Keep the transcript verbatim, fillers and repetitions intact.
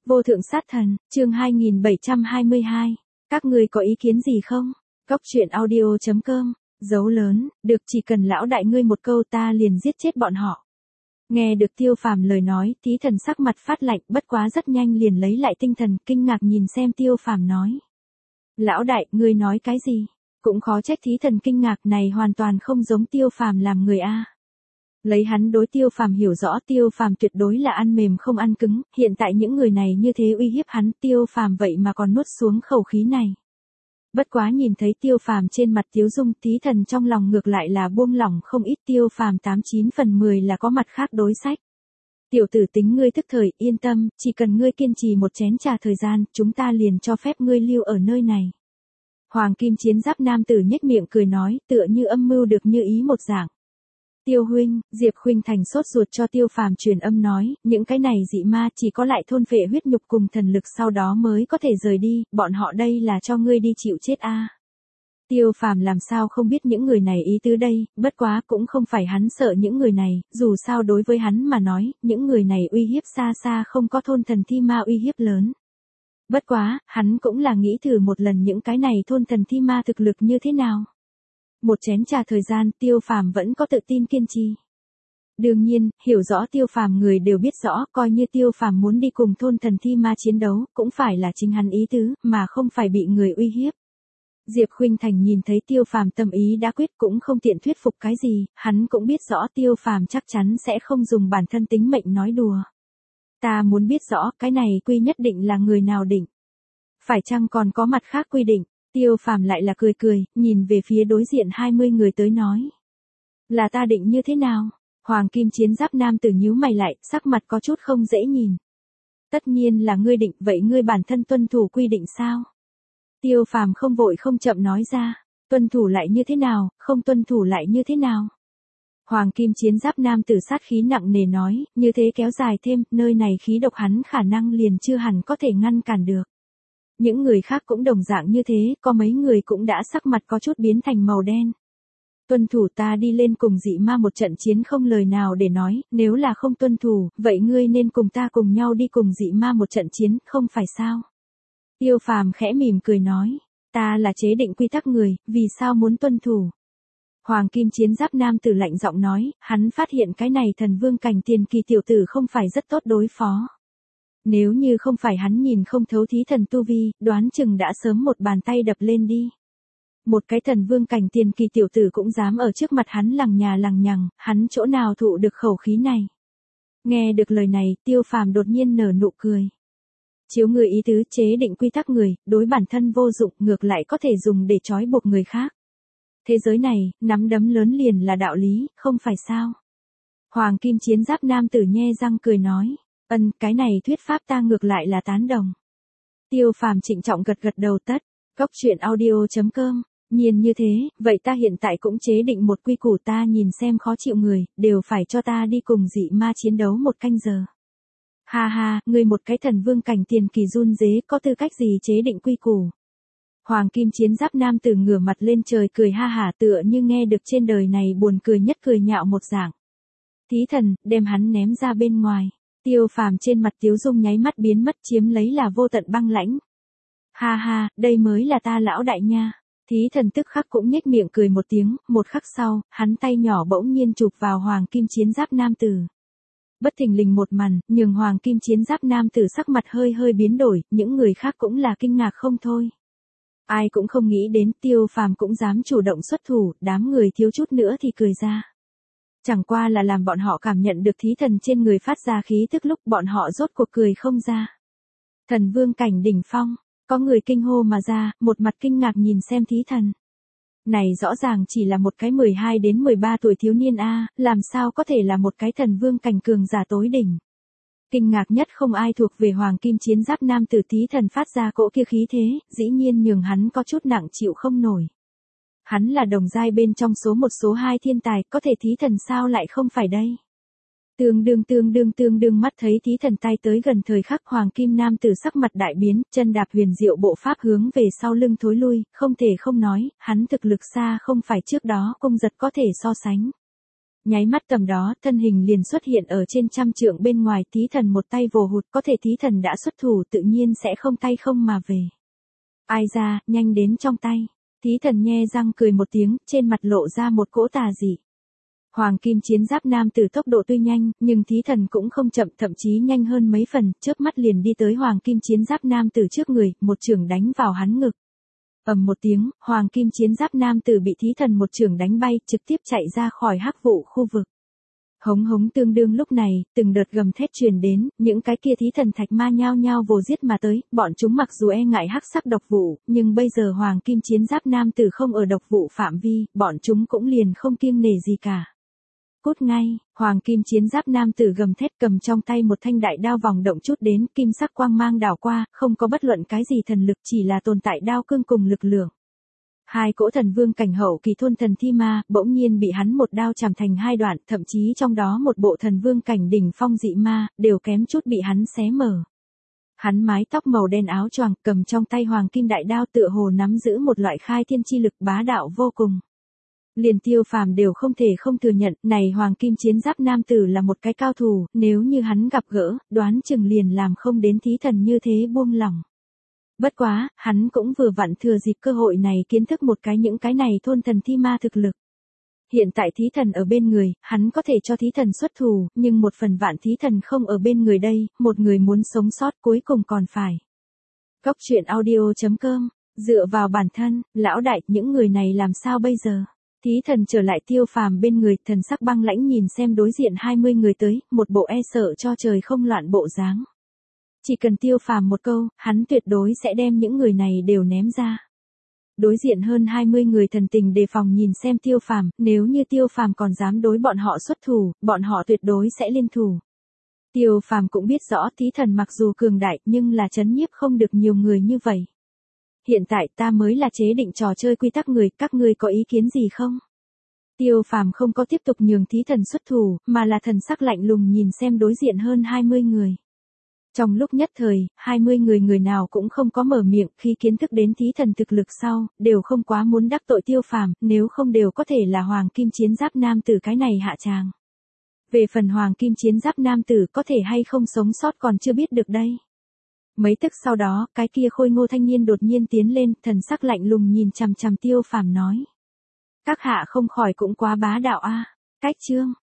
Vô thượng sát thần, chương hai nghìn bảy trăm hai mươi hai. Các ngươi có ý kiến gì không? Cốc truyện audio chấm com, dấu lớn, được chỉ cần lão đại ngươi một câu ta liền giết chết bọn họ. Nghe được Tiêu Phàm lời nói, Thí Thần sắc mặt phát lạnh, bất quá rất nhanh liền lấy lại tinh thần, kinh ngạc nhìn xem Tiêu Phàm nói. Lão đại, ngươi nói cái gì? Cũng khó trách Thí Thần kinh ngạc, này hoàn toàn không giống Tiêu Phàm làm người a. Lấy hắn đối Tiêu Phàm hiểu rõ, Tiêu Phàm tuyệt đối là ăn mềm không ăn cứng, hiện tại những người này như thế uy hiếp hắn, Tiêu Phàm vậy mà còn nuốt xuống khẩu khí này. Bất quá nhìn thấy Tiêu Phàm trên mặt tiếu dung, Thí Thần trong lòng ngược lại là buông lỏng không ít, Tiêu Phàm tám chín phần mười là có mặt khác đối sách. Tiểu tử tính ngươi thức thời, yên tâm, chỉ cần ngươi kiên trì một chén trà thời gian, chúng ta liền cho phép ngươi lưu ở nơi này. Hoàng kim chiến giáp nam tử nhếch miệng cười nói, tựa như âm mưu được như ý một dạng. Tiêu huynh, Diệp Khuynh Thành sốt ruột cho Tiêu Phàm truyền âm nói, những cái này dị ma chỉ có lại thôn phệ huyết nhục cùng thần lực sau đó mới có thể rời đi, bọn họ đây là cho ngươi đi chịu chết a. À. Tiêu Phàm làm sao không biết những người này ý tứ đây, bất quá cũng không phải hắn sợ những người này, dù sao đối với hắn mà nói, những người này uy hiếp xa xa không có thôn thần thi ma uy hiếp lớn. Bất quá, hắn cũng là nghĩ thử một lần những cái này thôn thần thi ma thực lực như thế nào. Một chén trà thời gian, Tiêu Phàm vẫn có tự tin kiên trì. Đương nhiên, hiểu rõ Tiêu Phàm người đều biết rõ, coi như Tiêu Phàm muốn đi cùng thôn thần thi ma chiến đấu, cũng phải là chính hắn ý tứ, mà không phải bị người uy hiếp. Diệp Khuynh Thành nhìn thấy Tiêu Phàm tâm ý đã quyết, cũng không tiện thuyết phục cái gì, hắn cũng biết rõ Tiêu Phàm chắc chắn sẽ không dùng bản thân tính mệnh nói đùa. Ta muốn biết rõ, cái này quy nhất định là người nào định? Phải chăng còn có mặt khác quy định? Tiêu Phàm lại là cười cười, nhìn về phía đối diện hai mươi người tới nói. Là ta định như thế nào? Hoàng kim chiến giáp nam tử nhíu mày lại, sắc mặt có chút không dễ nhìn. Tất nhiên là ngươi định, vậy ngươi bản thân tuân thủ quy định sao? Tiêu Phàm không vội không chậm nói ra, tuân thủ lại như thế nào, không tuân thủ lại như thế nào? Hoàng kim chiến giáp nam tử sát khí nặng nề nói, như thế kéo dài thêm, nơi này khí độc hắn khả năng liền chưa hẳn có thể ngăn cản được. Những người khác cũng đồng dạng như thế, có mấy người cũng đã sắc mặt có chút biến thành màu đen. Tuân thủ, ta đi lên cùng dị ma một trận chiến không lời nào để nói, nếu là không tuân thủ, vậy ngươi nên cùng ta cùng nhau đi cùng dị ma một trận chiến, không phải sao? Tiêu Phàm khẽ mỉm cười nói, ta là chế định quy tắc người, vì sao muốn tuân thủ? Hoàng kim chiến giáp nam tử lạnh giọng nói, hắn phát hiện cái này thần vương cảnh tiền kỳ tiểu tử không phải rất tốt đối phó. Nếu như không phải hắn nhìn không thấu Thí Thần tu vi, đoán chừng đã sớm một bàn tay đập lên đi. Một cái thần vương cảnh tiền kỳ tiểu tử cũng dám ở trước mặt hắn lằng nhà lằng nhằng, hắn chỗ nào thụ được khẩu khí này. Nghe được lời này, Tiêu Phàm đột nhiên nở nụ cười. Chiếu người ý tứ, chế định quy tắc người, đối bản thân vô dụng, ngược lại có thể dùng để trói buộc người khác. Thế giới này, nắm đấm lớn liền là đạo lý, không phải sao? Hoàng kim chiến giáp nam tử nhe răng cười nói. Ân, cái này thuyết pháp ta ngược lại là tán đồng. Tiêu Phàm trịnh trọng gật gật đầu tất. Cốc truyện audio chấm com. Nhiên như thế, vậy ta hiện tại cũng chế định một quy củ, ta nhìn xem khó chịu người, đều phải cho ta đi cùng dị ma chiến đấu một canh giờ. Ha ha, ngươi một cái thần vương cảnh tiền kỳ run rế, có tư cách gì chế định quy củ? Hoàng kim chiến giáp nam tử ngửa mặt lên trời cười ha hả, tựa như nghe được trên đời này buồn cười nhất cười nhạo một dạng. Thí Thần, đem hắn ném ra bên ngoài. Tiêu Phàm trên mặt tiếu dung nháy mắt biến mất, chiếm lấy là vô tận băng lãnh. Ha ha, đây mới là ta lão đại nha. Thí Thần tức khắc cũng nhếch miệng cười một tiếng, một khắc sau, hắn tay nhỏ bỗng nhiên chụp vào hoàng kim chiến giáp nam tử. Bất thình lình một màn, nhường hoàng kim chiến giáp nam tử sắc mặt hơi hơi biến đổi, những người khác cũng là kinh ngạc không thôi. Ai cũng không nghĩ đến Tiêu Phàm cũng dám chủ động xuất thủ, đám người thiếu chút nữa thì cười ra. Chẳng qua là làm bọn họ cảm nhận được Thí Thần trên người phát ra khí tức lúc bọn họ rốt cuộc cười không ra. Thần vương cảnh đỉnh phong, có người kinh hô mà ra, một mặt kinh ngạc nhìn xem Thí Thần. Này rõ ràng chỉ là một cái mười hai đến mười ba tuổi thiếu niên a, làm sao có thể là một cái thần vương cảnh cường giả tối đỉnh. Kinh ngạc nhất không ai thuộc về hoàng kim chiến giáp nam tử, Thí Thần phát ra cỗ kia khí thế, dĩ nhiên nhường hắn có chút nặng chịu không nổi. Hắn là đồng giai bên trong số một số hai thiên tài, có thể Thí Thần sao lại không phải đây? Tương đương tương đương tương đương mắt thấy Thí Thần tay tới gần thời khắc, hoàng kim nam tử sắc mặt đại biến, chân đạp huyền diệu bộ pháp hướng về sau lưng thối lui, không thể không nói, hắn thực lực xa không phải trước đó cung giật có thể so sánh. Nháy mắt tầm đó, thân hình liền xuất hiện ở trên trăm trượng bên ngoài, thí thần một tay vồ hụt, có thể thí thần đã xuất thủ tự nhiên sẽ không tay không mà về. Ai ra, nhanh đến trong tay. Thí thần nhe răng cười một tiếng, trên mặt lộ ra một cỗ tà dị. Hoàng kim chiến giáp nam tử tốc độ tuy nhanh, nhưng thí thần cũng không chậm, thậm chí nhanh hơn mấy phần, chớp mắt liền đi tới hoàng kim chiến giáp nam tử trước người, một chưởng đánh vào hắn ngực. Ầm một tiếng, hoàng kim chiến giáp nam tử bị thí thần một chưởng đánh bay, trực tiếp chạy ra khỏi hắc vụ khu vực. Hống hống tương đương lúc này, từng đợt gầm thét truyền đến, những cái kia thí thần thạch ma nhao nhao vồ giết mà tới, bọn chúng mặc dù e ngại hắc sắc độc vụ, nhưng bây giờ hoàng kim chiến giáp nam tử không ở độc vụ phạm vi, bọn chúng cũng liền không kiêng nể gì cả. Cút ngay, hoàng kim chiến giáp nam tử gầm thét cầm trong tay một thanh đại đao vòng động chút đến, kim sắc quang mang đảo qua, không có bất luận cái gì thần lực, chỉ là tồn tại đao cương cùng lực lượng. Hai cỗ thần vương cảnh hậu kỳ thôn thần thi ma, bỗng nhiên bị hắn một đao chảm thành hai đoạn, thậm chí trong đó một bộ thần vương cảnh đỉnh phong dị ma, đều kém chút bị hắn xé mở. Hắn mái tóc màu đen áo choàng, cầm trong tay hoàng kim đại đao tựa hồ nắm giữ một loại khai thiên chi lực bá đạo vô cùng. Liền Tiêu Phàm đều không thể không thừa nhận, này hoàng kim chiến giáp nam tử là một cái cao thủ, nếu như hắn gặp gỡ, đoán chừng liền làm không đến thí thần như thế buông lỏng. Bất quá, hắn cũng vừa vặn thừa dịp cơ hội này kiến thức một cái những cái này thôn thần thi ma thực lực. Hiện tại thí thần ở bên người, hắn có thể cho thí thần xuất thủ, nhưng một phần vạn thí thần không ở bên người đây, một người muốn sống sót cuối cùng còn phải. Cốc truyện audio chấm com, dựa vào bản thân, lão đại, những người này làm sao bây giờ? Thí thần trở lại Tiêu Phàm bên người, thần sắc băng lãnh nhìn xem đối diện hai mươi người tới, một bộ e sợ cho trời không loạn bộ dáng. Chỉ cần Tiêu Phàm một câu, hắn tuyệt đối sẽ đem những người này đều ném ra. Đối diện hơn hai mươi người thần tình đề phòng nhìn xem Tiêu Phàm, nếu như Tiêu Phàm còn dám đối bọn họ xuất thủ, bọn họ tuyệt đối sẽ liên thủ. Tiêu Phàm cũng biết rõ thí thần mặc dù cường đại nhưng là trấn nhiếp không được nhiều người như vậy. Hiện tại ta mới là chế định trò chơi quy tắc người, các ngươi có ý kiến gì không? Tiêu Phàm không có tiếp tục nhường thí thần xuất thủ, mà là thần sắc lạnh lùng nhìn xem đối diện hơn hai mươi người. Trong lúc nhất thời, hai mươi người người nào cũng không có mở miệng, khi kiến thức đến thí thần thực lực sau, đều không quá muốn đắc tội Tiêu Phàm, nếu không đều có thể là hoàng kim chiến giáp nam tử cái này hạ tràng. Về phần hoàng kim chiến giáp nam tử có thể hay không sống sót còn chưa biết được đây. Mấy tức sau đó, cái kia khôi ngô thanh niên đột nhiên tiến lên, thần sắc lạnh lùng nhìn chằm chằm Tiêu Phàm nói. Các hạ không khỏi cũng quá bá đạo a. Cách chương,